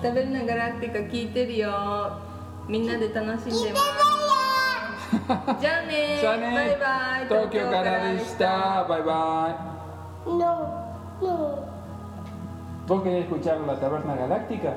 タベルナガラクティカ聞いてるよ。みんなで楽しんでます。じゃあね。 じゃあね。 バイバイ。 東京からでした。バイバイ。 No. ¿Vos querés escuchar la Taberna Galáctica?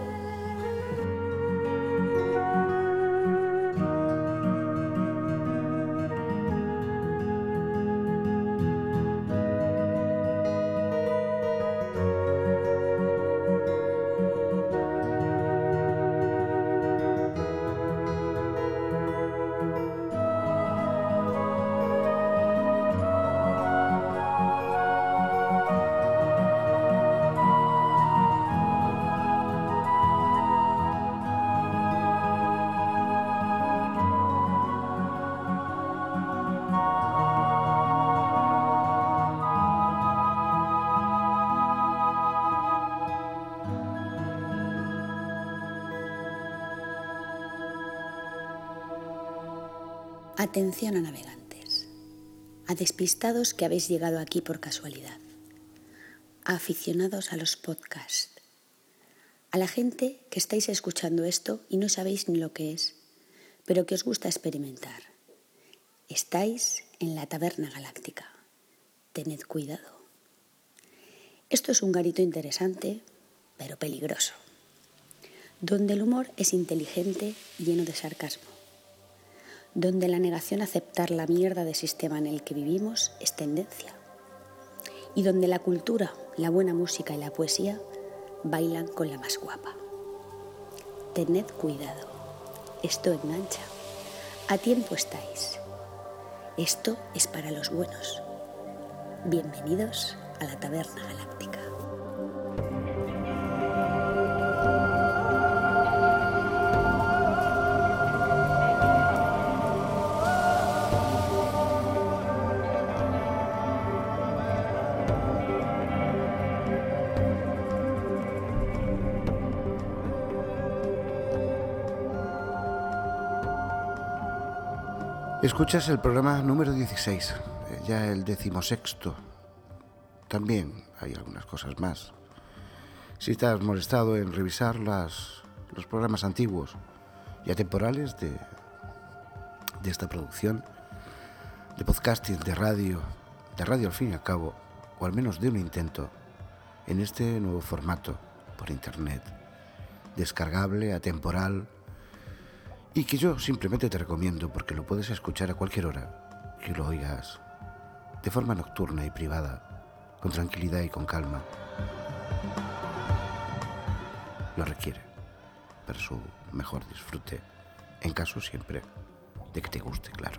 Atención a navegantes, a despistados que habéis llegado aquí por casualidad, a aficionados a los podcasts, a la gente que estáis escuchando esto y no sabéis ni lo que es, pero que os gusta experimentar. Estáis en la Taberna Galáctica. Tened cuidado. Esto es un garito interesante, pero peligroso, donde el humor es inteligente y lleno de sarcasmo, donde la negación a aceptar la mierda de sistema en el que vivimos es tendencia, y donde la cultura, la buena música y la poesía bailan con la más guapa. Tened cuidado, esto engancha, a tiempo estáis. Esto es para los buenos. Bienvenidos a la Taberna Galáctica. Escuchas el programa número 16, ya el 16º. También hay algunas cosas más. Si estás molestado en revisar los programas antiguos y atemporales de esta producción, de podcasting, de radio al fin y al cabo, o al menos de un intento, en este nuevo formato por internet, descargable, atemporal, y que yo simplemente te recomiendo porque lo puedes escuchar a cualquier hora, que lo oigas de forma nocturna y privada, con tranquilidad y con calma. Lo requiere para su mejor disfrute, en caso siempre de que te guste, claro.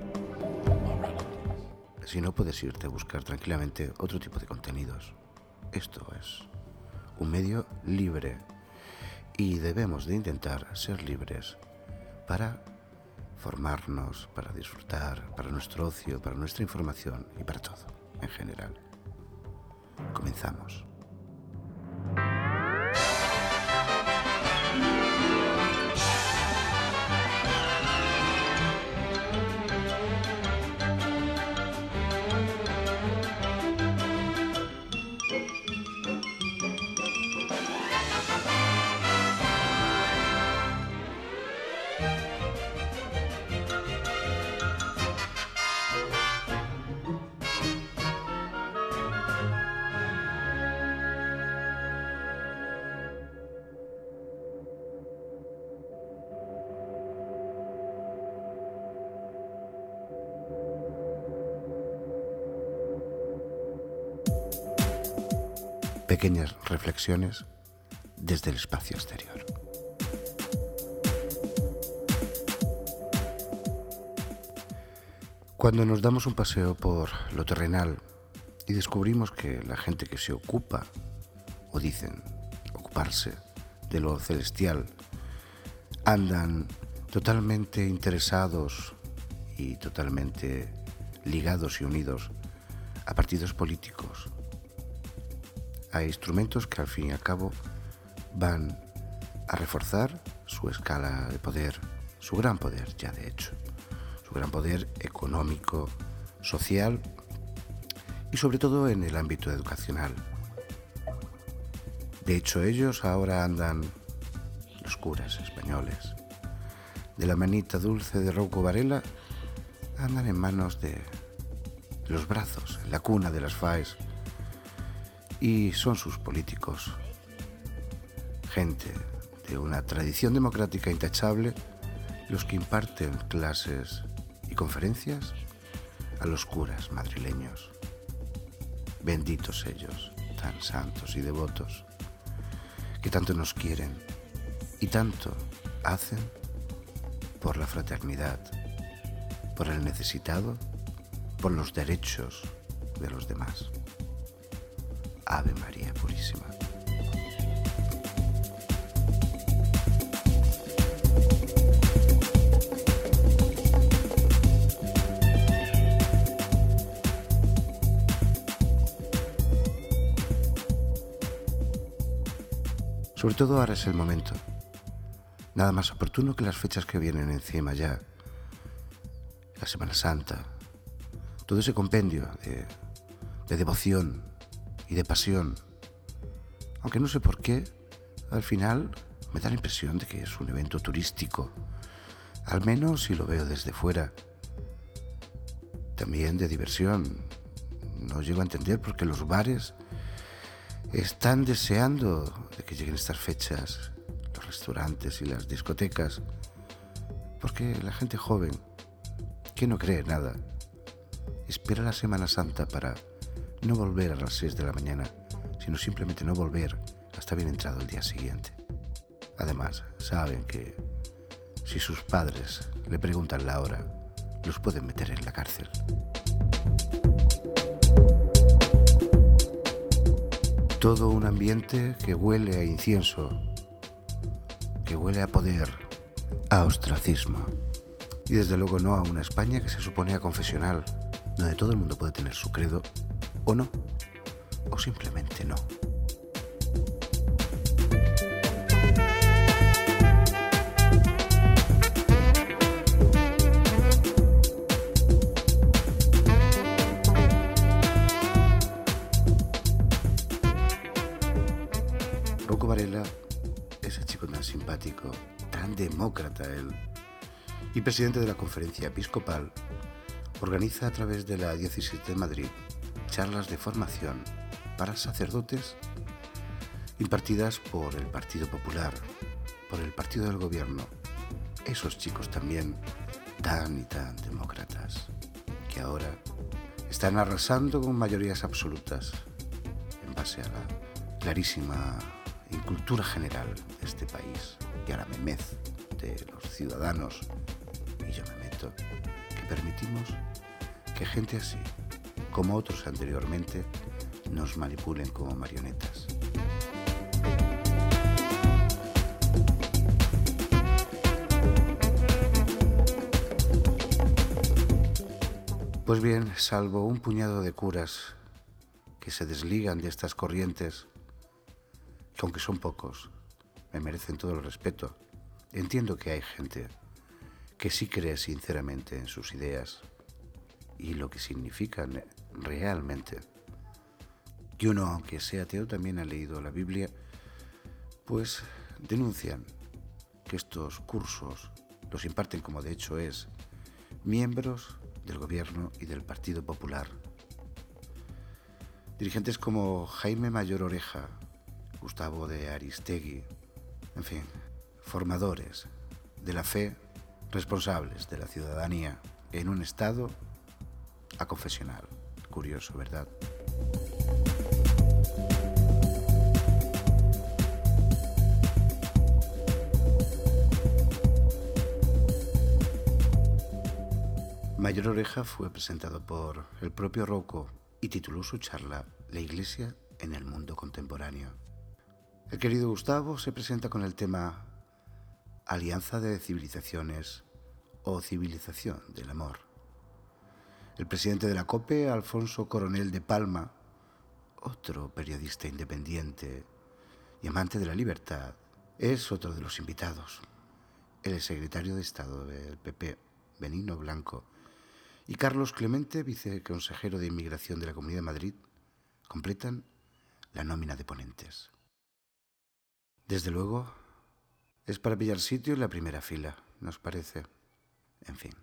Si no, puedes irte a buscar tranquilamente otro tipo de contenidos. Esto es un medio libre y debemos de intentar ser libres para formarnos, para disfrutar, para nuestro ocio, para nuestra información y para todo, en general. Comenzamos. Pequeñas reflexiones desde el espacio exterior. Cuando nos damos un paseo por lo terrenal y descubrimos que la gente que se ocupa, o dicen ocuparse, de lo celestial, andan totalmente interesados y totalmente ligados y unidos a partidos políticos, a instrumentos que al fin y al cabo van a reforzar su escala de poder, su gran poder ya de hecho, su gran poder económico, social y sobre todo en el ámbito educacional. De hecho, ellos ahora andan, los curas españoles, de la manita dulce de Rouco Varela, andan en manos de los brazos, en la cuna de las FAEs, y son sus políticos, gente de una tradición democrática intachable, los que imparten clases y conferencias a los curas madrileños. Benditos ellos, tan santos y devotos, que tanto nos quieren y tanto hacen por la fraternidad, por el necesitado, por los derechos de los demás. Ave María Purísima. Sobre todo ahora es el momento, nada más oportuno que las fechas que vienen encima ya, la Semana Santa, todo ese compendio de devoción y de pasión, aunque no sé por qué, al final me da la impresión de que es un evento turístico, al menos si lo veo desde fuera, también de diversión. No llego a entender por qué los bares están deseando de que lleguen estas fechas, los restaurantes y las discotecas, porque la gente joven, que no cree nada, espera la Semana Santa para no volver a las 6 de la mañana, sino simplemente no volver hasta bien entrado el día siguiente. Además, saben que si sus padres le preguntan la hora, los pueden meter en la cárcel. Todo un ambiente que huele a incienso, que huele a poder, a ostracismo. Y desde luego no a una España que se supone aconfesional, donde todo el mundo puede tener su credo, o no, o simplemente no. Rouco Varela, ese chico tan simpático, tan demócrata él, y presidente de la Conferencia Episcopal, organiza a través de la Diócesis de Madrid charlas de formación para sacerdotes impartidas por el Partido Popular, por el partido del gobierno, esos chicos también tan y tan demócratas, que ahora están arrasando con mayorías absolutas en base a la clarísima incultura general de este país y a la memez de los ciudadanos, y yo me meto, que permitimos que gente así, como otros anteriormente, nos manipulen como marionetas. Pues bien, salvo un puñado de curas que se desligan de estas corrientes, que aunque son pocos, me merecen todo el respeto. Entiendo que hay gente que sí cree sinceramente en sus ideas y lo que significan realmente. Y uno, aunque sea ateo, también ha leído la Biblia, pues denuncian que estos cursos los imparten, como de hecho es, miembros del gobierno y del Partido Popular. Dirigentes como Jaime Mayor Oreja, Gustavo de Aristegui, en fin, formadores de la fe, responsables de la ciudadanía en un estado aconfesional. Curioso, ¿verdad? Mayor Oreja fue presentado por el propio Rouco y tituló su charla La Iglesia en el mundo contemporáneo. El querido Gustavo se presenta con el tema Alianza de Civilizaciones o Civilización del Amor. El presidente de la COPE, Alfonso Coronel de Palma, otro periodista independiente y amante de la libertad, es otro de los invitados. El secretario de Estado del PP, Benigno Blanco, y Carlos Clemente, viceconsejero de Inmigración de la Comunidad de Madrid, completan la nómina de ponentes. Desde luego, es para pillar sitio en la primera fila, ¿nos parece? En fin.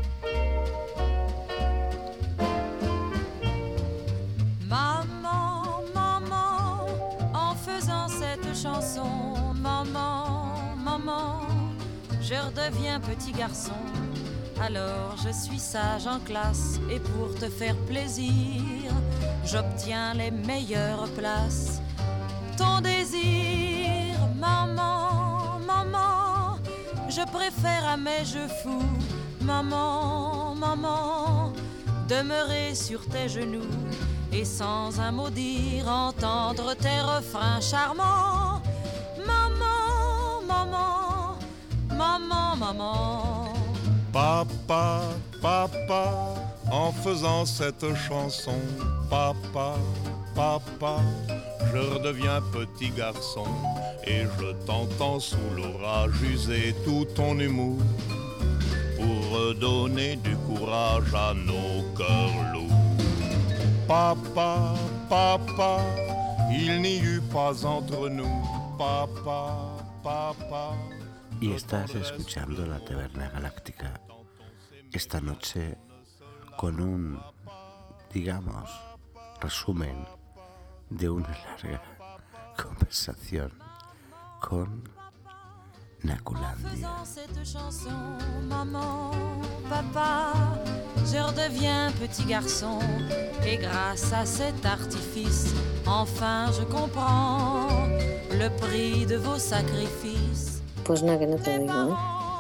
Maman, maman, en faisant cette chanson, maman, maman, je redeviens petit garçon. Alors je suis sage en classe et pour te faire plaisir, j'obtiens les meilleures places. Ton désir, maman, maman, je préfère à mes jeux fous, maman, maman, demeurer sur tes genoux et sans un mot dire entendre tes refrains charmants. Maman, maman, maman, maman. Papa, papa, en faisant cette chanson, papa, papa, je redeviens petit garçon et je t'entends sous l'orage user tout ton humour pour redonner du courage à nos cœurs lourds. Papa, papa, il n'y eut pas entre nous, papa, papa. Y estás escuchando La Taberna Galáctica esta noche con un, digamos, resumen de una larga conversación con Nakulandia. Cette chanson, maman, papa, je redeviens petit garçon et grâce à cet artifice, enfin je comprends le prix de vos sacrifices. Pues nada, que no te digo, ¿eh?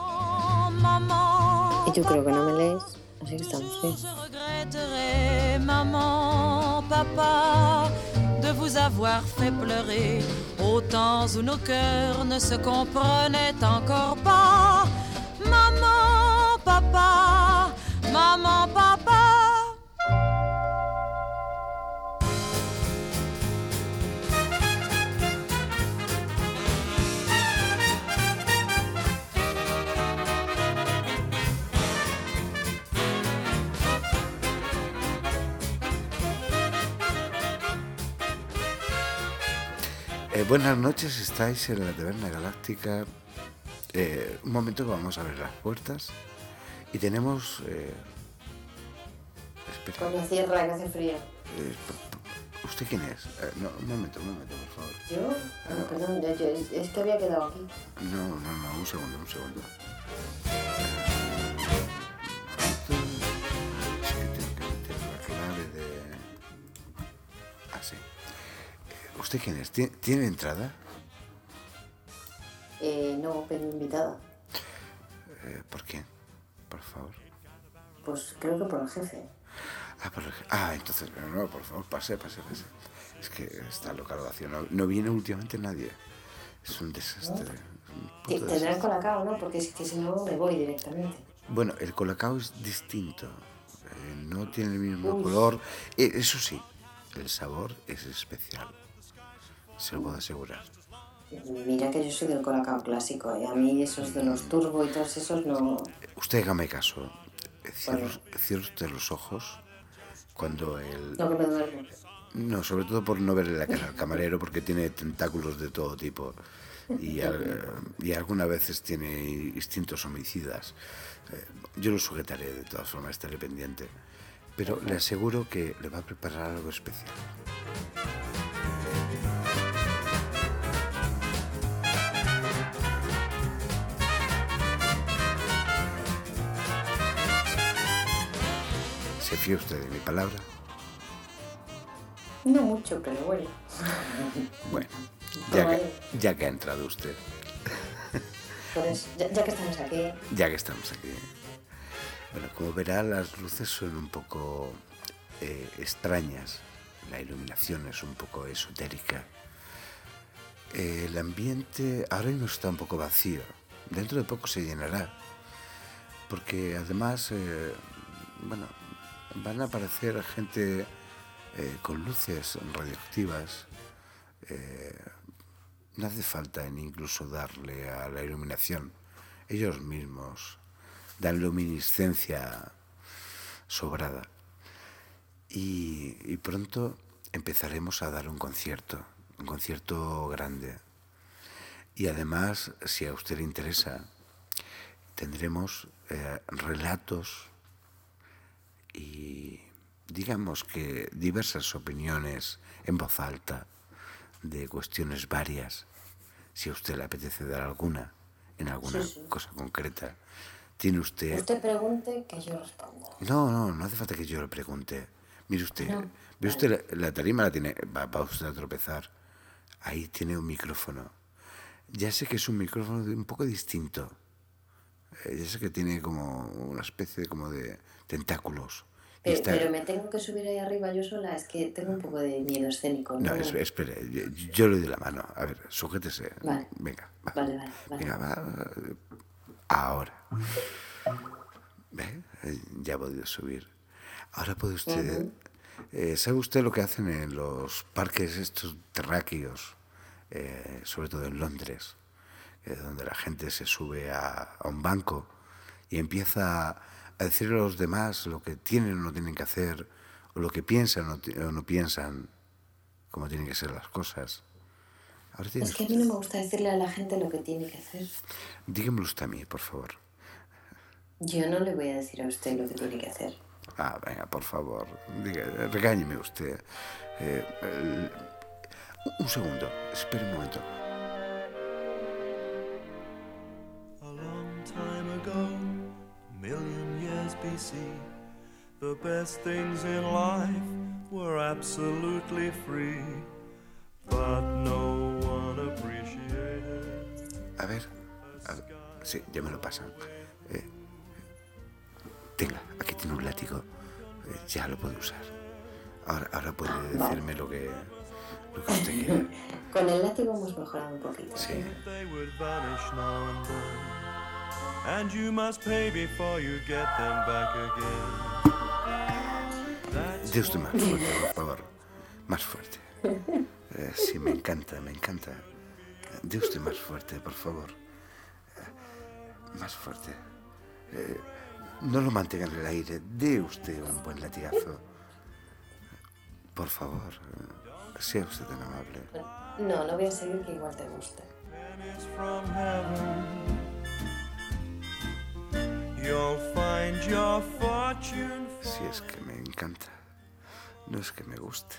Maman, Y yo creo que no me lees, así que estamos bien. je regretterai, maman, papa, de vous avoir fait pleurer aux temps où nos cœurs ne se comprenaient encore pas. Maman, papa, maman, papa. Buenas noches, estáis en La Taberna Galáctica. Un momento que vamos a ver las puertas y tenemos... espera. Cuando cierra, que hace frío. ¿Usted quién es? No, un momento, por favor. ¿Yo? Ah, perdón, es que había quedado aquí. No, un segundo. Es que tengo que meter la clave de... Ah, sí. ¿Usted quién es? ¿Tiene entrada? No, pero invitada. ¿Por quién? Por favor. Pues creo que por el jefe. Entonces, no, por favor, pase. Es que está local vacío. No viene últimamente nadie. Es un desastre. Tendrá el colacao, ¿no? Porque es que si no me voy directamente. Bueno, el colacao es distinto. No tiene el mismo color. Eso sí, el sabor es especial. Se lo puedo asegurar. Mira que yo soy del colacao clásico, a mí esos de los turbo y todos esos no... Usted hágame caso. Cierre usted los ojos cuando el... No, que me duermo. No, sobre todo por no verle la cara al camarero, porque tiene tentáculos de todo tipo y algunas veces tiene instintos homicidas. Yo lo sujetaré, de todas formas, estaré pendiente. Pero le aseguro que le va a preparar algo especial. ¿Se fía usted de mi palabra? No mucho, pero bueno. Bueno, ya que ha entrado usted. Pues, ya que estamos aquí... Ya que estamos aquí. Bueno, como verá, las luces son un poco extrañas. La iluminación es un poco esotérica. El ambiente ahora mismo está un poco vacío. Dentro de poco se llenará. Porque además, van a aparecer gente con luces radioactivas. No hace falta incluso darle a la iluminación. Ellos mismos dan luminiscencia sobrada. Y pronto empezaremos a dar un concierto grande. Y además, si a usted le interesa, tendremos relatos y, digamos que, diversas opiniones en voz alta de cuestiones varias. Si a usted le apetece dar alguna, en alguna cosa concreta, tiene usted... Usted pregunte que yo responda. No hace falta que yo le pregunte. Mire usted, ve usted la tarima la tiene, va usted a tropezar. Ahí tiene un micrófono. Ya sé que es un micrófono un poco distinto. Ya sé que tiene como una especie como de tentáculos. Pero me tengo que subir ahí arriba yo sola, es que tengo un poco de miedo escénico. No, espere, yo le doy la mano. A ver, sujétese. Vale. Venga, va. Vale. Venga, va. Ahora. ¿Ve? Ya ha podido subir. Ahora puede usted... ¿Sabe usted lo que hacen en los parques estos terráqueos? Sobre todo en Londres, donde la gente se sube a un banco y empieza a decirle a los demás lo que tienen o no tienen que hacer, o lo que piensan o no piensan, cómo tienen que ser las cosas. Ahora es que a mí no me gusta decirle a la gente lo que tiene que hacer. Dígamelo usted a mí, por favor. Yo no le voy a decir a usted lo que tiene que hacer. Venga, por favor, regáñeme usted. Un segundo, espere un momento. A long time ago, million years BC, the best things in life were absolutely free, but no one appreciated. A ver, sí, ya me lo pasan. Tenga, aquí tiene un látigo, ya lo puede usar. Ahora puede decirme lo que usted quiera. Con el látigo hemos mejorado un poquito. Sí. They would vanish now and then, and you must pay before you get them back again. De usted más fuerte, por favor. Más fuerte. Sí, me encanta. De usted más fuerte, por favor. Más fuerte. No lo mantenga en el aire. Dé usted un buen latigazo. Por favor, sea usted tan amable. No voy a seguir, que igual te gusta. From heaven, you'll find your fortune. Si es que me encanta. No es que me guste.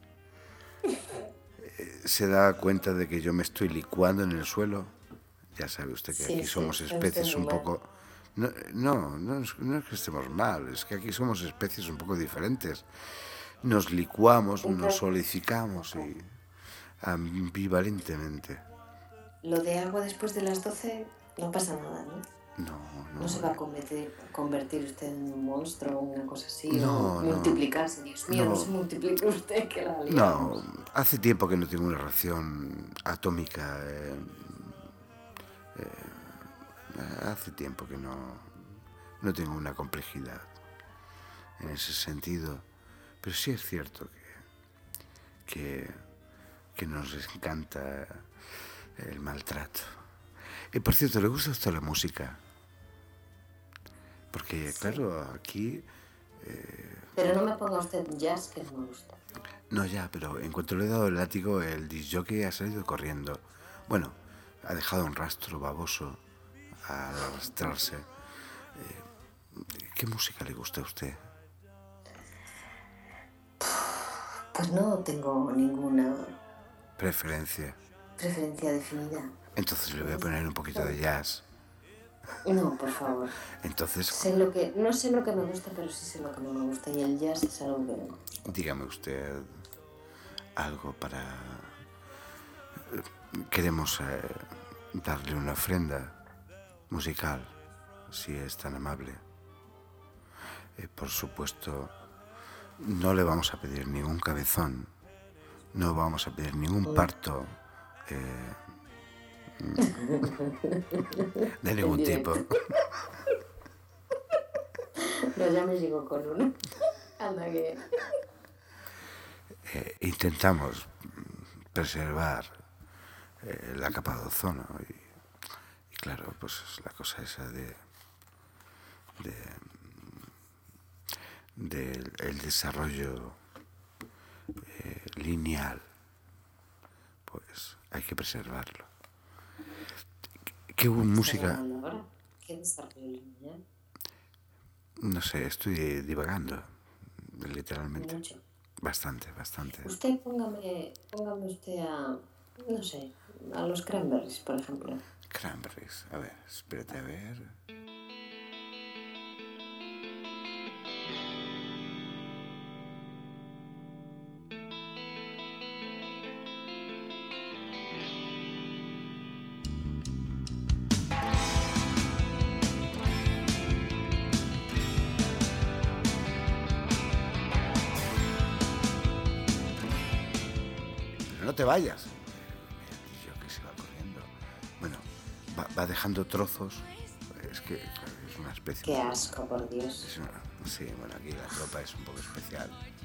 ¿Se da cuenta de que yo me estoy licuando en el suelo? Ya sabe usted que aquí somos especies un poco... No es que estemos mal, es que aquí somos especies un poco diferentes. Nos licuamos, nos solidificamos y ambivalentemente. Lo de agua después de las 12 no pasa nada, ¿no? No se va a convertir usted en un monstruo o una cosa así, o multiplicarse. Dios mío, no se multiplique usted, que la liamos. No, hace tiempo que no tengo una reacción atómica. Hace tiempo que no tengo una complejidad en ese sentido. Pero sí es cierto que nos encanta el maltrato. Y por cierto, ¿le gusta a usted la música? Porque, claro, aquí... Pero no me ponga usted jazz, que no me gusta. No, ya, pero en cuanto le he dado el látigo, el discjockey ha salido corriendo. Bueno, ha dejado un rastro baboso al arrastrarse. ¿Qué música le gusta a usted? Pues no tengo ninguna... Preferencia definida. Entonces le voy a poner un poquito de jazz. No, por favor. Entonces... No sé lo que me gusta, pero sí sé lo que no me gusta. Y el jazz es algo que no. Dígame usted algo para... Queremos darle una ofrenda musical, si es tan amable. Por supuesto, no le vamos a pedir ningún cabezón, no vamos a pedir ningún parto de ningún tipo. No, ya me llego con uno. Anda que... Intentamos preservar la capa de ozono y claro, pues la cosa esa del desarrollo lineal, pues hay que preservarlo. Qué música. Ahora? ¿Qué desarrollo lineal? No sé, estoy divagando, literalmente. Mucho. Bastante. Usted póngame usted a, no sé, a los Cranberries, por ejemplo. Cranberries, a ver, espérate a ver. No te vayas. Yo que se va corriendo. Bueno, va dejando trozos. Es que es una especie. Qué asco, por Dios. Sí, bueno, aquí la ropa es un poco especial.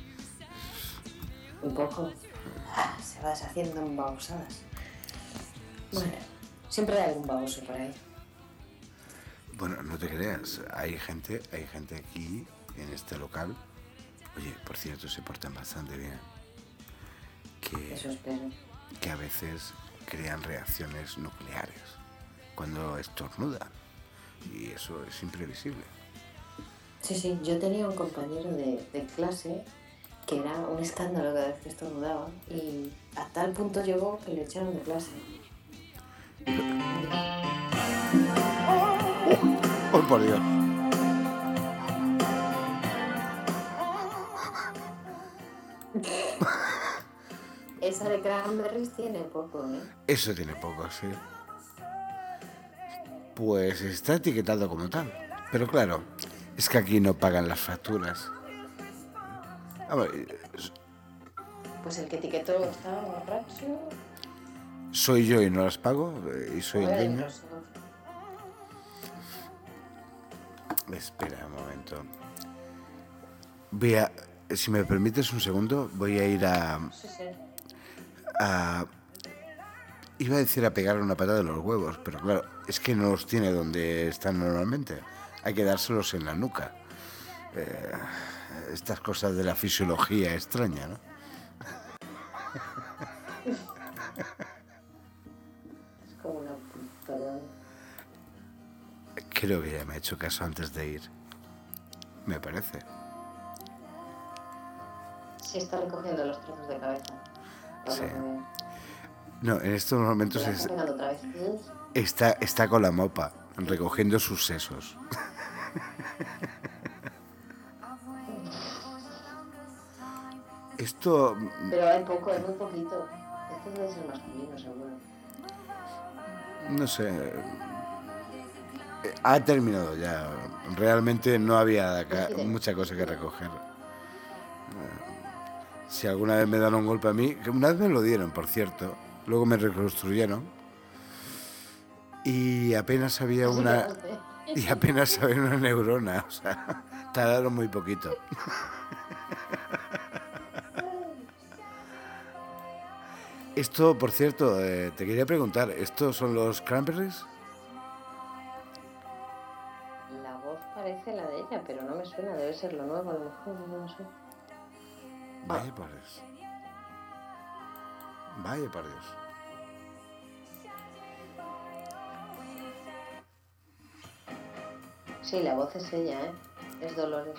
Un poco. Se va deshaciendo en babosadas. Bueno, siempre hay algún baboso por ahí. Bueno, no te creas. Hay gente aquí en este local. Oye, por cierto, se portan bastante bien. Eso espero. Que a veces crean reacciones nucleares cuando estornudan y eso es imprevisible. Sí, yo tenía un compañero de clase que era un escándalo cada vez que estornudaba y a tal punto llegó que le echaron de clase. ¡Oh, por Dios! Esa de Cranberries tiene poco, ¿eh? Eso tiene poco, sí. Pues está etiquetado como tal. Pero claro, es que aquí no pagan las facturas. Pues el que etiquetó estaba borracho. Soy yo y no las pago, y soy el dueño. Espera un momento. Si me permites un segundo, voy a ir Sí. Iba a decir a pegarle una patada de los huevos, pero claro, es que no los tiene donde están normalmente. Hay que dárselos en la nuca. Estas cosas de la fisiología extraña, ¿no? Es como una putada. Creo que ya me ha hecho caso antes de ir. Me parece. Sí, está recogiendo los trozos de cabeza. Sí. No, en estos momentos otra vez. está con la mopa, recogiendo sus sesos. Esto... Pero hay poco, es muy poquito. Esto debe ser masculino, seguro. No sé. Ha terminado ya. Realmente no había mucha cosa que recoger. Si alguna vez me dan un golpe a mí, que una vez me lo dieron, por cierto, luego me reconstruyeron y apenas había una neurona, o sea, tardaron muy poquito. Esto, por cierto, te quería preguntar, ¿estos son los Cranberries? La voz parece la de ella, pero no me suena, debe ser lo nuevo, a lo mejor, no sé. Vaya por Dios. Vaya por Dios. Sí, la voz es ella, ¿eh? Es Dolores.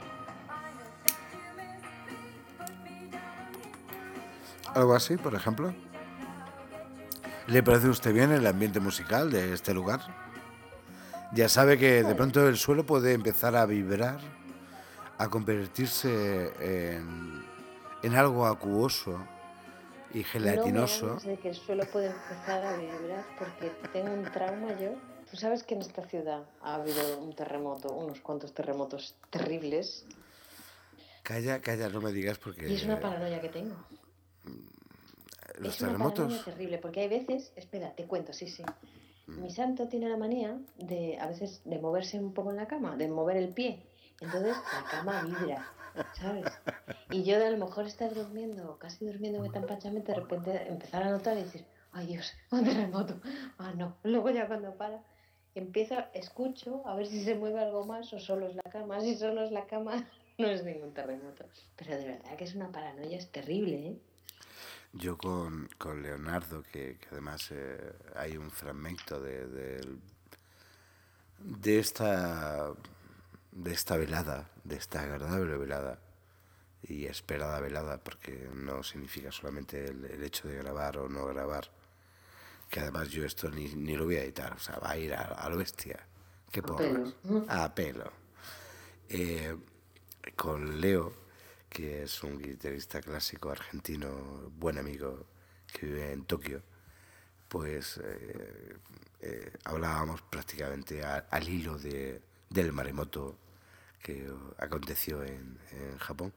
¿Algo así, por ejemplo? ¿Le parece a usted bien el ambiente musical de este lugar? Ya sabe que de pronto el suelo puede empezar a vibrar, a convertirse en algo acuoso y gelatinoso. No me hables de que el suelo puede empezar a vibrar porque tengo un trauma yo. Tú sabes que en esta ciudad ha habido un terremoto, unos cuantos terremotos terribles. Calla, no me digas porque... Y es una paranoia que tengo. ¿Los es terremotos? Una paranoia terrible porque hay veces... Espera, te cuento, sí. Mi santo tiene la manía a veces de moverse un poco en la cama, de mover el pie. Entonces la cama vibra, ¿sabes? Y yo de a lo mejor estar durmiendo, casi durmiéndome tan panchamente, de repente empezar a notar y decir, ay Dios, un terremoto. Ah, no. Luego ya cuando para, escucho a ver si se mueve algo más o solo es la cama. Si solo es la cama, no es ningún terremoto. Pero de verdad que es una paranoia, es terrible, ¿eh? Yo con Leonardo, que además hay un fragmento de esta velada, de esta agradable velada y esperada velada, porque no significa solamente el hecho de grabar o no grabar, que además yo esto ni lo voy a editar, o sea, va a ir a lo bestia. ¿Qué porras? A pelo. Con Leo, que es un guitarrista clásico argentino, buen amigo, que vive en Tokio, pues hablábamos prácticamente al hilo del maremoto que aconteció en Japón.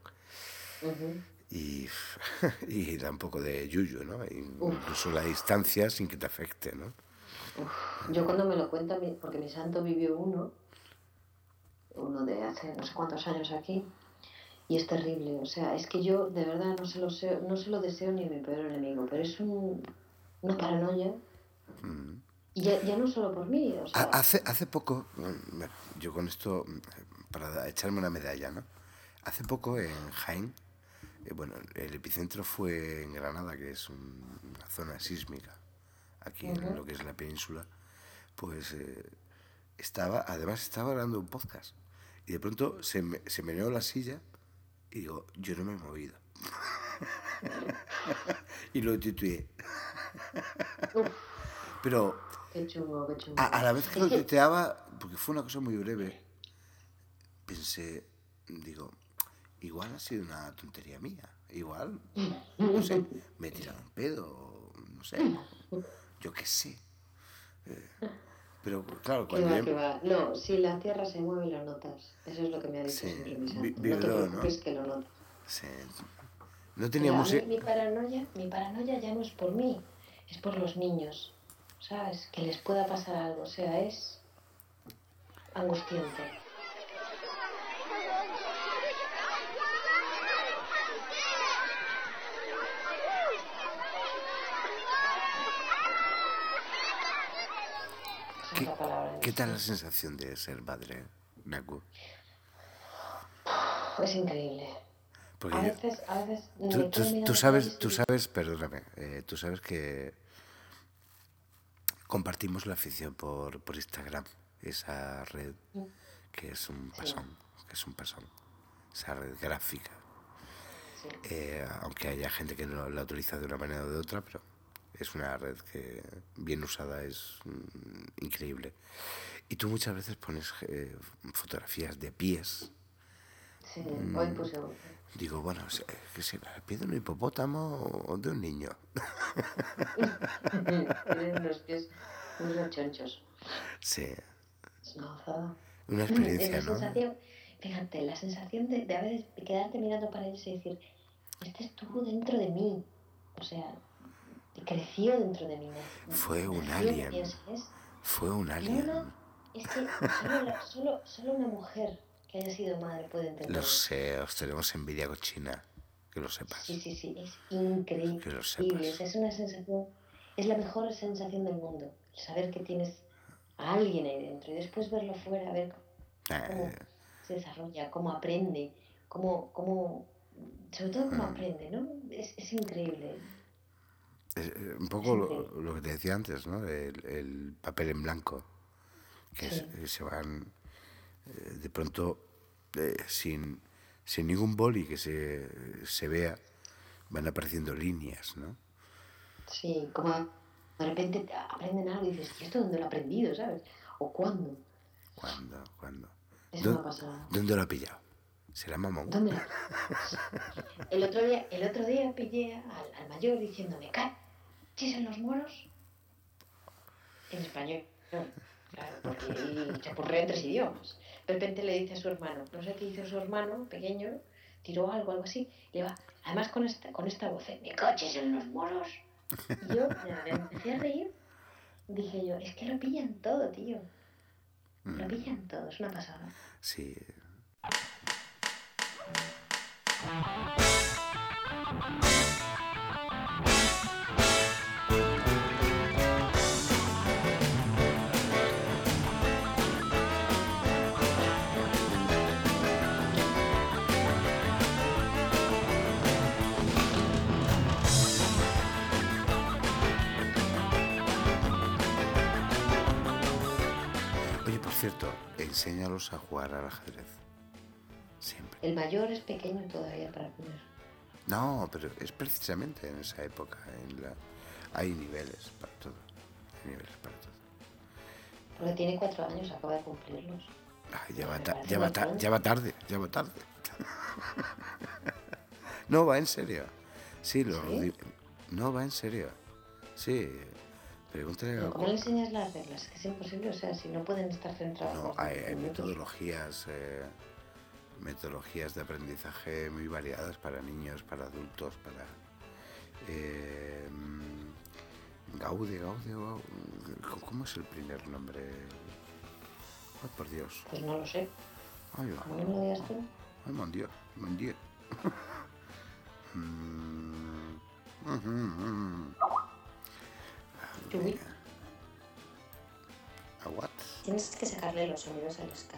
Y da un poco de yuyu, ¿no? Incluso la distancia sin que te afecte, ¿no? Yo cuando me lo cuenta, porque mi santo vivió uno de hace no sé cuántos años aquí, y es terrible. O sea, es que yo de verdad no se lo deseo ni a mi peor enemigo, pero es una paranoia. Y ya no solo por mí, o sea... Hace poco, yo con esto, para echarme una medalla, ¿no? Hace poco en Jaén, bueno, el epicentro fue en Granada, que es una zona sísmica, aquí en lo que es la península, pues además estaba grabando un podcast, y de pronto se meneó la silla, y digo, yo no me he movido. Y lo titubeé. Pero... Qué chungo. A la vez que lo tuiteaba, porque fue una cosa muy breve, pensé, digo, igual ha sido una tontería mía, igual, no sé, me he tirado un pedo, no sé, yo qué sé. Pero claro, cuando... ¿Qué va? No, si la tierra se mueve lo notas, eso es lo que me ha dicho siempre mi santo. Vibró, no te preocupes, ¿no? Que lo notas. Sí. No teníamos... Mi paranoia ya no es por mí, es por los niños, ¿sabes? Que les pueda pasar algo, o sea, es angustiante. ¿Qué tal la sensación de ser madre, Naku? Es increíble. Porque a veces tú sabes, perdóname, tú sabes que compartimos la afición por Instagram, esa red que es un pasón, esa red gráfica. Sí. Aunque haya gente que no la utiliza de una manera o de otra, pero es una red que bien usada es increíble. Y tú muchas veces pones fotografías de pies. Sí, hoy puse uno. Digo, bueno, ¿qué será? ¿El pie de un hipopótamo o de un niño? Tienen unos pies muy rechonchos. Sí. Es una gozada. Una experiencia, ¿no? Fíjate, la sensación de a veces quedarte mirando para ellos y decir, este estuvo dentro de mí. O sea, creció dentro de mí. Fue un alien. Fue un alien. No, es que solo una mujer que haya sido madre puede entender. Lo sé, os tenemos envidia cochina, que lo sepas. Sí, es increíble. Que lo sepas. Es una sensación, es la mejor sensación del mundo, saber que tienes a alguien ahí dentro y después verlo fuera, ver cómo se desarrolla, cómo aprende, sobre todo cómo aprende, ¿no? Es increíble. Un poco lo que te decía antes, ¿no? El papel en blanco, que se van de pronto sin ningún boli que se vea, van apareciendo líneas, ¿no? Sí, como de repente aprenden algo y dices, ¿y esto dónde lo he aprendido, sabes? ¿O cuándo? ¿Cuándo? Es una pasada. ¿Dónde lo ha pillado? ¿Será mamón? ¿Dónde? El otro día pillé al mayor diciéndome, ¿cachis en los moros? En español, claro, porque chapurrea en 3 idiomas. De repente le dice a su hermano, no sé qué hizo su hermano pequeño, tiró algo así, y le va, además con esta voz, ¿me cachis en los moros? Y yo me empecé a reír, dije yo, es que lo pillan todo, tío. Lo pillan todo, es una pasada. Sí. enséñalos a jugar al ajedrez. Siempre. El mayor es pequeño todavía para poder. No, pero es precisamente en esa época. Hay niveles para todo. Porque tiene 4 años, acaba de cumplirlos. Ay, ya va tarde. No, va en serio. Sí, ¿Sí? No, va en serio. Sí. Pregúntale a... ¿Cómo le enseñas las reglas? Es imposible, o sea, si no pueden estar centrados. No, hay metodologías de aprendizaje muy variadas para niños, para adultos, para... Gaude, ¿cómo es el primer nombre? Ay, por Dios. Pues no lo sé. Ay, va. ¿No lo digas tú? Ay, mon Dieu. Chubi. ¿A what? Tienes que sacarle los sonidos al Sky.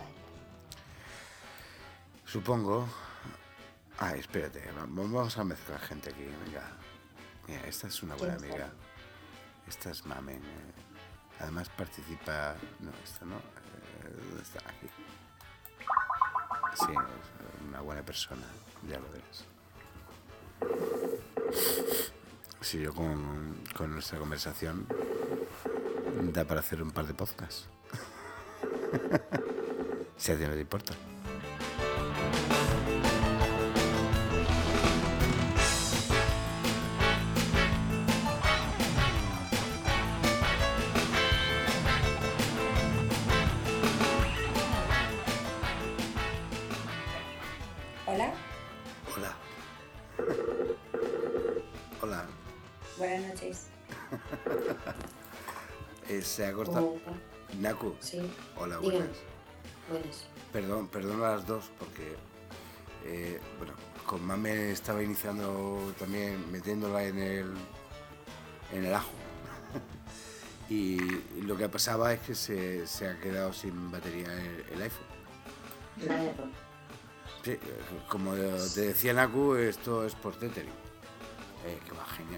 Supongo... espérate, vamos a mezclar gente aquí, venga. Mira, esta es una buena amiga. Esta es Mamen. Además participa... No, esta no. ¿Dónde está? Aquí. Sí, es una buena persona, ya lo verás. Sí, yo con nuestra conversación da para hacer un par de podcasts. Si a ti no te importa. Hola. Hola. Buenas noches. Se ha cortado. Naku. Sí. Hola, Dígame. buenas. Buenas. Perdón a las dos porque, con Mame estaba iniciando también metiéndola en el ajo. y lo que pasaba es que se ha quedado sin batería el iPhone. Vaya. Sí, como te decía Naku, esto es por tethering. Que va genial.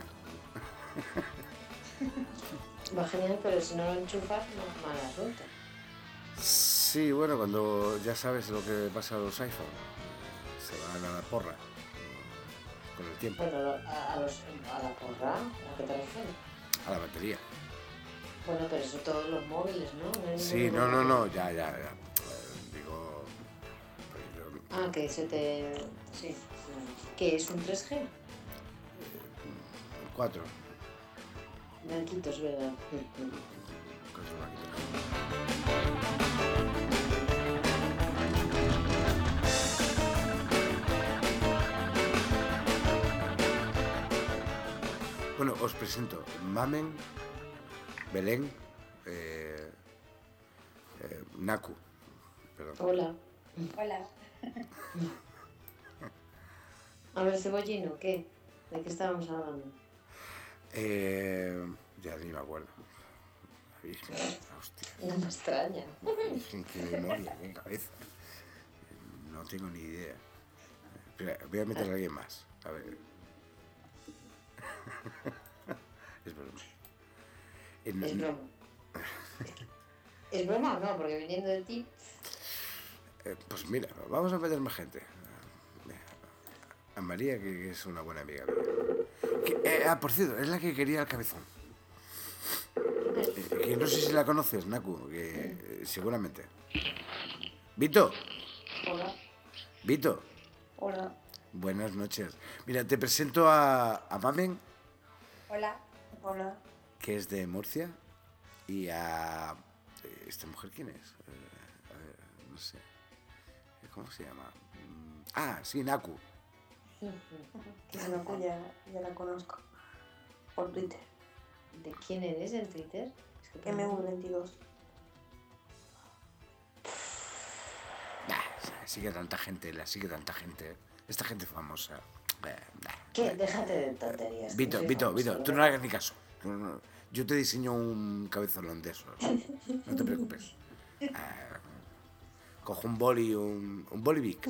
Va genial, pero si no lo enchufas, no es mala suerte. Sí, bueno, cuando ya sabes lo que pasa a los iPhone, se van a la porra con el tiempo. Bueno, a la porra, ¿a qué te refieres? A la batería. Bueno, pero eso todos los móviles, ¿no? hay Sí, ningún móvil. no, ya. Digo... Ah, que se te... Sí. ¿Qué es un 3G? 4. Blanquitos, ¿verdad? 4 blanquitos. Bueno, os presento Mamen, Belén, Naku. Perdón. Hola. A ver, Cebollino, ¿qué? ¿De qué estábamos hablando? Ya ni me acuerdo. Hostia. No me extraña. Qué memoria, qué cabeza. No tengo ni idea. Espera, voy a meter a alguien más. A ver. Es broma. Es broma. ¿Es broma o no? Porque viniendo de ti... Pues mira, vamos a meter más gente. A María, que es una buena amiga mía. Por cierto, es la que quería el cabezón. Que no sé si la conoces, Naku, que seguramente. Vito. Hola. Vito. Hola. Buenas noches. Mira, te presento a Mamen. Hola. Que es de Murcia. Y a... ¿Esta mujer quién es? A ver, no sé. ¿Cómo se llama? Sí, Naku. Naku ya la conozco. Por Twitter. ¿De quién eres en Twitter? Es que MV22. Sigue tanta gente, Esta gente famosa. ¿Qué? Déjate de tonterías. Vito, tú no le hagas ni caso. Yo te diseño un cabezolón de esos. No te preocupes. Cojo un boli, un bolivic.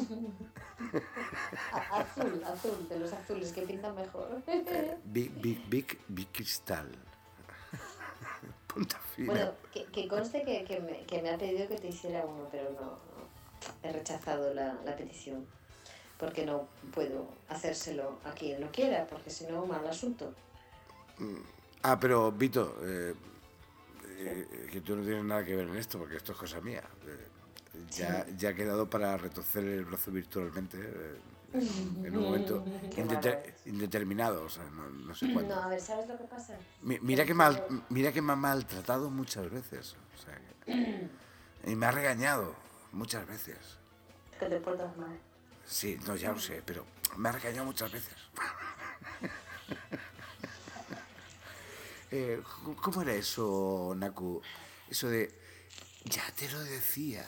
Azul, de los azules que pintan mejor. Big cristal. punta fina. Bueno, que conste que me ha pedido que te hiciera uno, pero no. He rechazado la petición. Porque no puedo hacérselo a quien lo quiera, porque si no, mal asunto. Pero Vito, que tú no tienes nada que ver en esto, porque esto es cosa mía. Ya ha quedado para retorcer el brazo virtualmente en un momento indeterminado, o sea, no sé cuándo. No, a ver, ¿sabes lo que pasa? Mira que me ha maltratado muchas veces, o sea, y me ha regañado muchas veces. Que te portas mal. Sí, no, ya lo sé, pero me ha regañado muchas veces. ¿Cómo era eso, Naku? Eso de, ya te lo decía.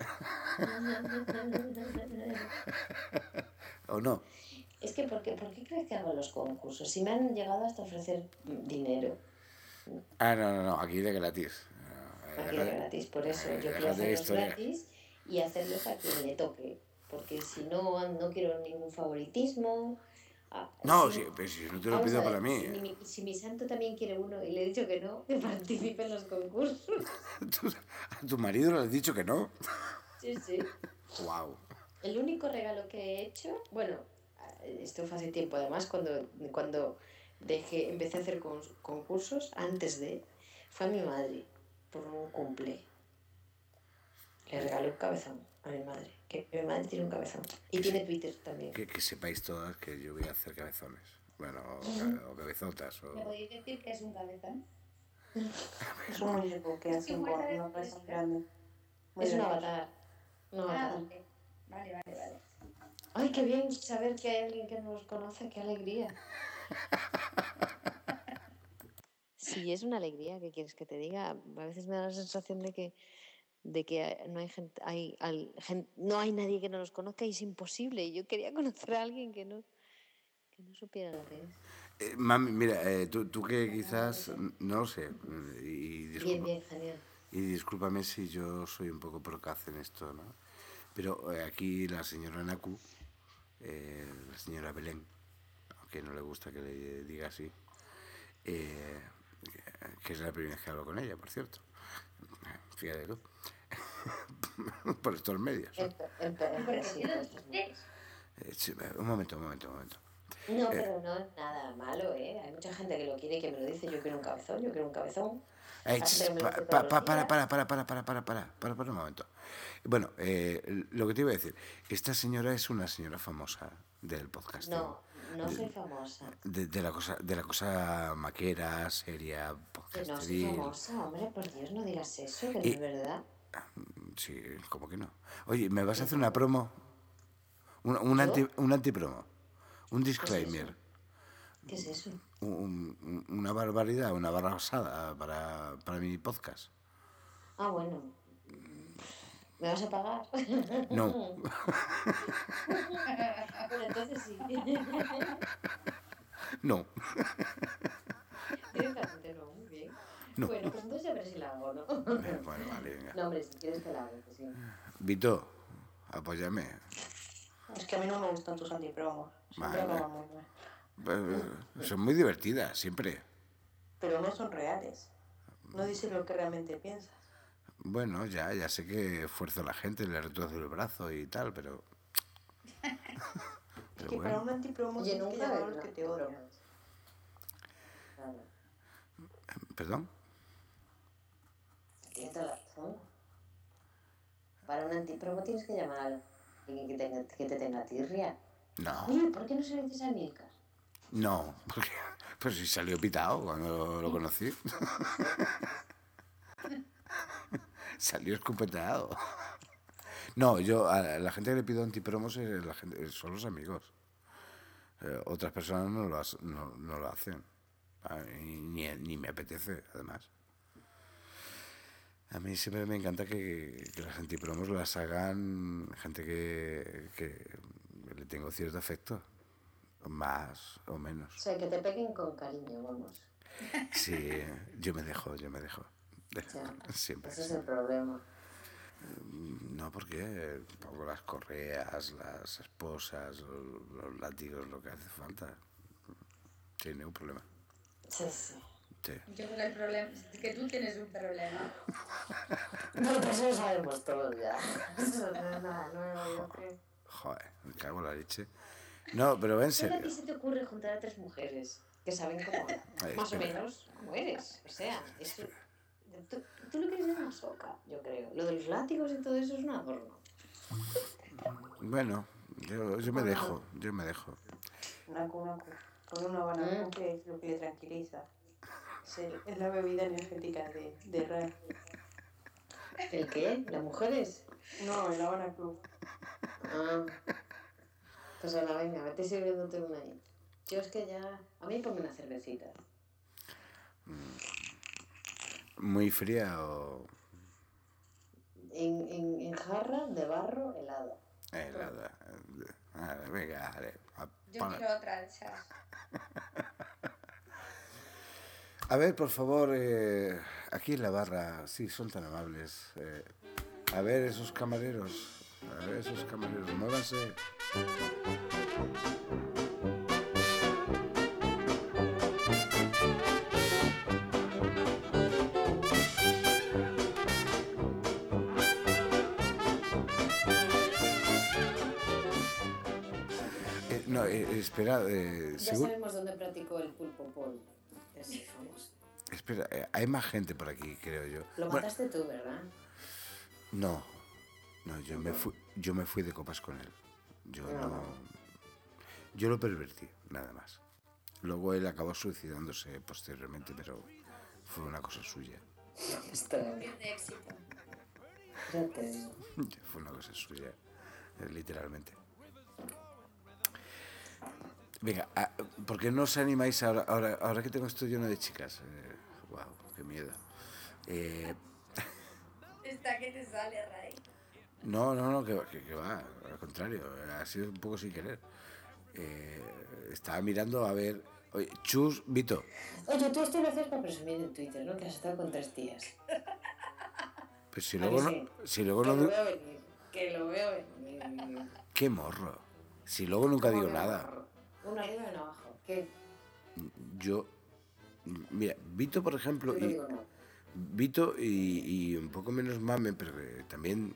¿O no? Es que, ¿por qué crees que hago los concursos? Si me han llegado hasta ofrecer dinero. No, aquí de gratis. Aquí de gratis, por eso. Yo quiero hacerlos gratis y hacerlos a quien le toque. Porque si no quiero ningún favoritismo. No, pero si no te lo pido para mí. Si mi santo también quiere uno y le he dicho que no, que participe en los concursos. ¿A tu marido le has dicho que no? Sí. Wow. El único regalo que he hecho, bueno, esto fue hace tiempo además, cuando empecé a hacer concursos, fue a mi madre, por un cumple. Le regalé un cabezón a mi madre, que mi madre tiene un cabezón. Y tiene Twitter también. Que sepáis todas que yo voy a hacer cabezones. Bueno, o cabezotas. ¿Me podéis decir que es un cabezón? Es un muñeco que hace con una presa grande. Es un avatar. Okay. Vale. Ay, qué bien saber que hay alguien que nos conoce, qué alegría. Sí, es una alegría, ¿qué quieres que te diga? A veces me da la sensación de que no hay gente, no hay nadie que no nos conozca y es imposible. Y yo quería conocer a alguien que no supiera lo que es. Mami, mira, tú que quizás, no lo sé, Bien, genial. Y discúlpame si yo soy un poco procaz en esto, ¿no? Pero aquí la señora Naku, la señora Belén, aunque no le gusta que le diga así, que es la primera vez que hablo con ella, por cierto. Fíjate tú. Por estos medios. Un momento. No, pero no es nada malo, ¿eh? Hay mucha gente que lo quiere y que me lo dice. Yo quiero un cabezón. Para un momento. Bueno, lo que te iba a decir, esta señora es una señora famosa del podcast. No soy famosa. De la cosa maquera, seria, podcasteril. No soy famosa, hombre, por Dios, no digas eso, que no es verdad. Sí, ¿cómo que no? Oye, ¿me vas a hacer una promo? Un antipromo. Un disclaimer. ¿Qué es eso? Una barbaridad, una barra basada para mi podcast. Bueno. ¿Me vas a pagar? No. Bueno, entonces sí. No. Directamente no, muy bien. No. Bueno, pues entonces a ver si la hago, ¿no? Bueno, vale, venga. No, hombre, si quieres que la hago, que sí. Vito, apóyame. Es que a mí no me gustan tus antipromos. Son muy divertidas, siempre. Pero no son reales. No dices lo que realmente piensas. Bueno, ya sé que esfuerzo a la gente, le retuerzo el brazo y tal, pero... Es que para un antipromo tienes que llamar a los que te odian. ¿Perdón? Tienes toda la razón. Para un antipromo tienes que llamar a alguien que te tenga tirria. No. Oye, ¿por qué no se lo dices a Milcar? No, porque pues sí salió pitado cuando lo conocí. Salió escupeteado. No, yo a la gente que le pido antipromos son los amigos. Otras personas no lo hacen. Ni me apetece, además. A mí siempre me encanta que las antipromos las hagan gente que le tengo cierto afecto. Más o menos. O sea, que te peguen con cariño, vamos. Sí, yo me dejo. Ya, Siempre. ese es el problema. No, porque pongo las correas, las esposas, los látigos, lo que hace falta. Sin ningún problema. Sí. Sí. Yo creo que el problema es que tú tienes un problema. No, pues eso lo sabemos todos ya. Eso no es nada nuevo, yo creo. Joder, me cago en la leche. No, pero en ¿Qué a serio. ti se te ocurre juntar a 3 mujeres que saben cómo, más o menos cómo eres? O sea, eso, tú lo que eres una soca, yo creo. Lo de los látigos y todo eso es un adorno. Bueno, yo me dejo. Naku. Con una Banaku que es lo que le tranquiliza. Es la bebida energética de Ray. ¿El qué? ¿Las mujeres? No, el Habana Club. Ah. Pues ahora venga, vete sirviéndote una ahí. Yo es que ya... A mí ponme una cervecita. ¿Muy fría o...? En jarra de barro helada. Helada. Venga, dale. Yo quiero otra, chas. A ver, por favor, aquí en la barra, sí, son tan amables. A ver esos camareros, muévanse. Espera, ya sabemos dónde practicó el pulpo Paul. Es famoso. Espera, hay más gente por aquí, creo yo. Lo mataste tú, ¿verdad? No, yo me fui de copas con él. Yo lo pervertí, nada más. Luego él acabó suicidándose posteriormente, pero fue una cosa suya. De éxito. Ya te digo. Fue una cosa suya, literalmente. Venga, ¿por qué no os animáis ahora que tengo esto lleno de chicas? Wow, qué miedo. Está que te sale, Ray. No, que va, al contrario, ha sido un poco sin querer. Estaba mirando a ver... Oye, Chus, Vito. Oye, tú esto lo haces para presumir en Twitter, ¿no? Que has estado con 3 tías. Pero si luego no... Que lo veo venir. ¡Qué morro! Si luego nunca digo nada. Una arriba y una abajo. ¿Qué? Mira, Vito, por ejemplo... Yo no digo nada. Vito y un poco menos Mame, pero también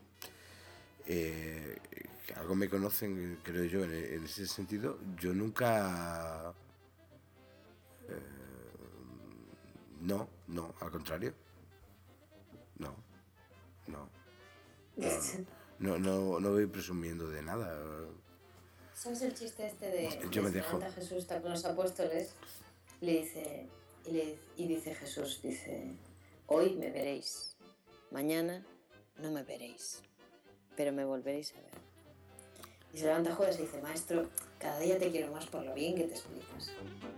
algo me conocen, creo yo, en ese sentido. Yo nunca... No, al contrario. No voy presumiendo de nada. ¿Sabes el chiste este de yo me dejo. Jesús está con los apóstoles? Le dice, y dice Jesús, dice... Hoy me veréis, mañana no me veréis, pero me volveréis a ver. Y se levanta Judas y dice, maestro, cada día te quiero más por lo bien que te explicas.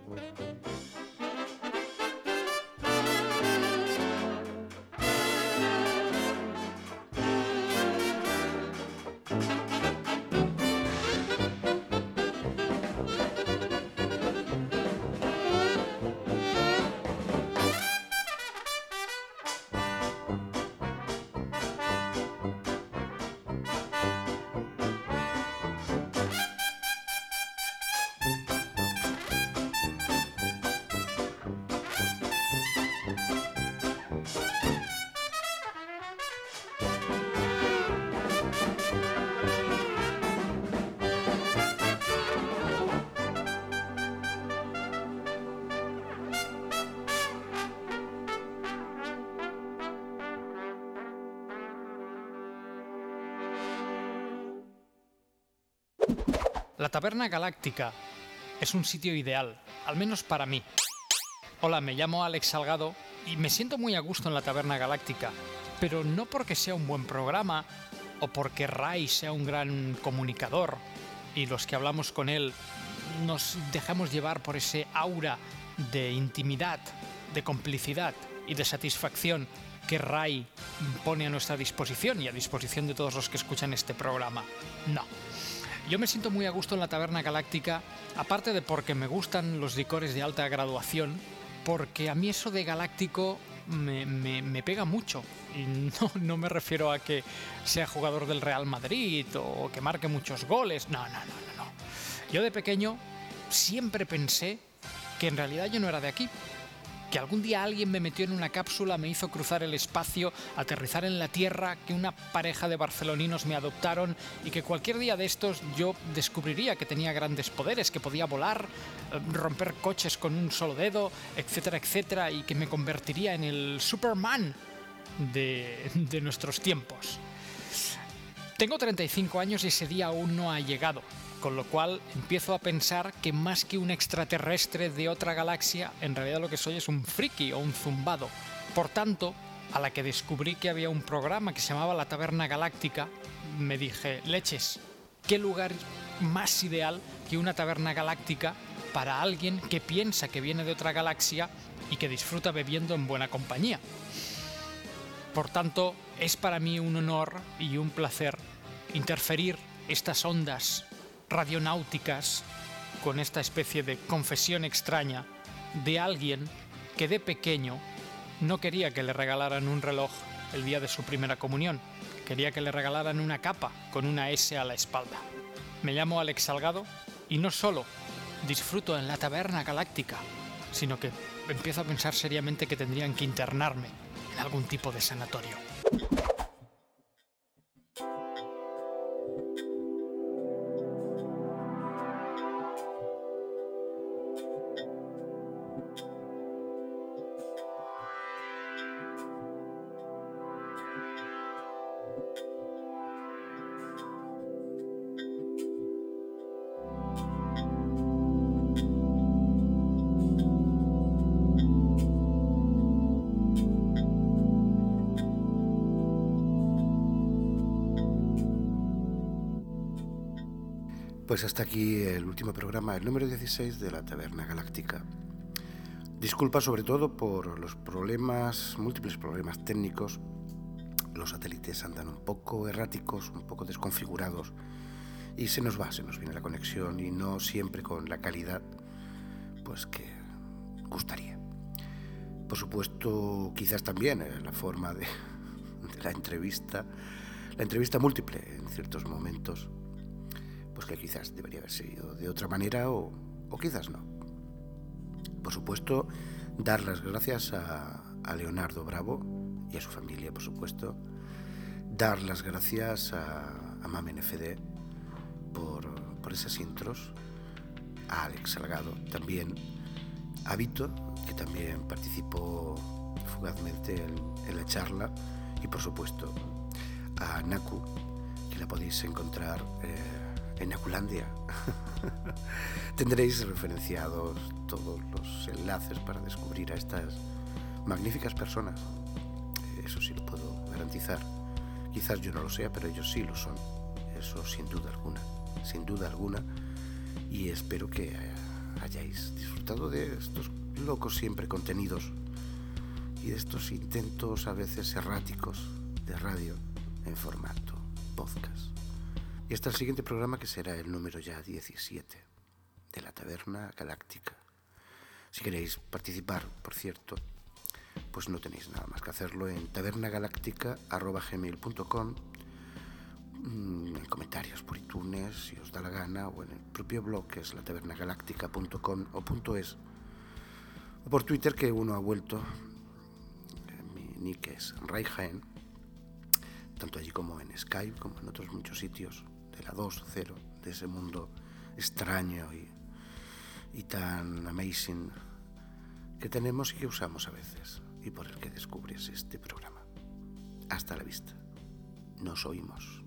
La Taberna Galáctica es un sitio ideal, al menos para mí. Hola, me llamo Alex Salgado y me siento muy a gusto en la Taberna Galáctica, pero no porque sea un buen programa o porque Ray sea un gran comunicador y los que hablamos con él nos dejamos llevar por ese aura de intimidad, de complicidad y de satisfacción que Ray pone a nuestra disposición y a disposición de todos los que escuchan este programa. No. Yo me siento muy a gusto en la Taberna Galáctica, aparte de porque me gustan los licores de alta graduación, porque a mí eso de galáctico me pega mucho. Y no me refiero a que sea jugador del Real Madrid o que marque muchos goles. No. Yo de pequeño siempre pensé que en realidad yo no era de aquí. que algún día alguien me metió en una cápsula, me hizo cruzar el espacio, aterrizar en la Tierra, que una pareja de barceloninos me adoptaron y que cualquier día de estos yo descubriría que tenía grandes poderes, que podía volar, romper coches con un solo dedo, etcétera, etcétera, y que me convertiría en el Superman de nuestros tiempos. Tengo 35 años y ese día aún no ha llegado, con lo cual empiezo a pensar que más que un extraterrestre de otra galaxia, en realidad lo que soy es un friki o un zumbado. Por tanto, a la que descubrí que había un programa que se llamaba La Taberna Galáctica, me dije, leches, ¿qué lugar más ideal que una taberna galáctica para alguien que piensa que viene de otra galaxia y que disfruta bebiendo en buena compañía? Por tanto, es para mí un honor y un placer interferir estas ondas radionáuticas con esta especie de confesión extraña de alguien que de pequeño no quería que le regalaran un reloj el día de su primera comunión, quería que le regalaran una capa con una S a la espalda. Me llamo Alex Salgado y no solo disfruto en la Taberna Galáctica, sino que empiezo a pensar seriamente que tendrían que internarme en algún tipo de sanatorio. Pues hasta aquí el último programa, el número 16 de la Taberna Galáctica. Disculpa sobre todo por los múltiples problemas técnicos. Los satélites andan un poco erráticos, un poco desconfigurados y se nos viene la conexión y no siempre con la calidad pues que gustaría. Por supuesto, quizás también la forma de la entrevista múltiple en ciertos momentos, pues que quizás debería haber sido de otra manera o quizás no. Por supuesto, dar las gracias a Leonardo Bravo y a su familia, por supuesto. Dar las gracias a Mamen FD por esas intros, a Alex Salgado también, a Vito, que también participó fugazmente en la charla, y por supuesto a Naku, que la podéis encontrar en Nakulandia. Tendréis referenciados todos los enlaces para descubrir a estas magníficas personas. Eso sí lo puedo garantizar. Quizás yo no lo sea, pero ellos sí lo son. Eso sin duda alguna. Y espero que hayáis disfrutado de estos locos siempre contenidos y de estos intentos a veces erráticos de radio en formato podcast. Y hasta el siguiente programa, que será el número ya 17 de la Taberna Galáctica. Si queréis participar, por cierto, pues no tenéis nada más que hacerlo en tabernagalactica@gmail.com, en comentarios por iTunes, si os da la gana, o en el propio blog, que es latavernagaláctica.com o .es, o por Twitter, que uno ha vuelto. Mi nick es Raijaen, tanto allí como en Skype, como en otros muchos sitios de la 2.0, de ese mundo extraño y tan amazing que tenemos y que usamos a veces, y por el que descubres este programa. Hasta la vista. Nos oímos.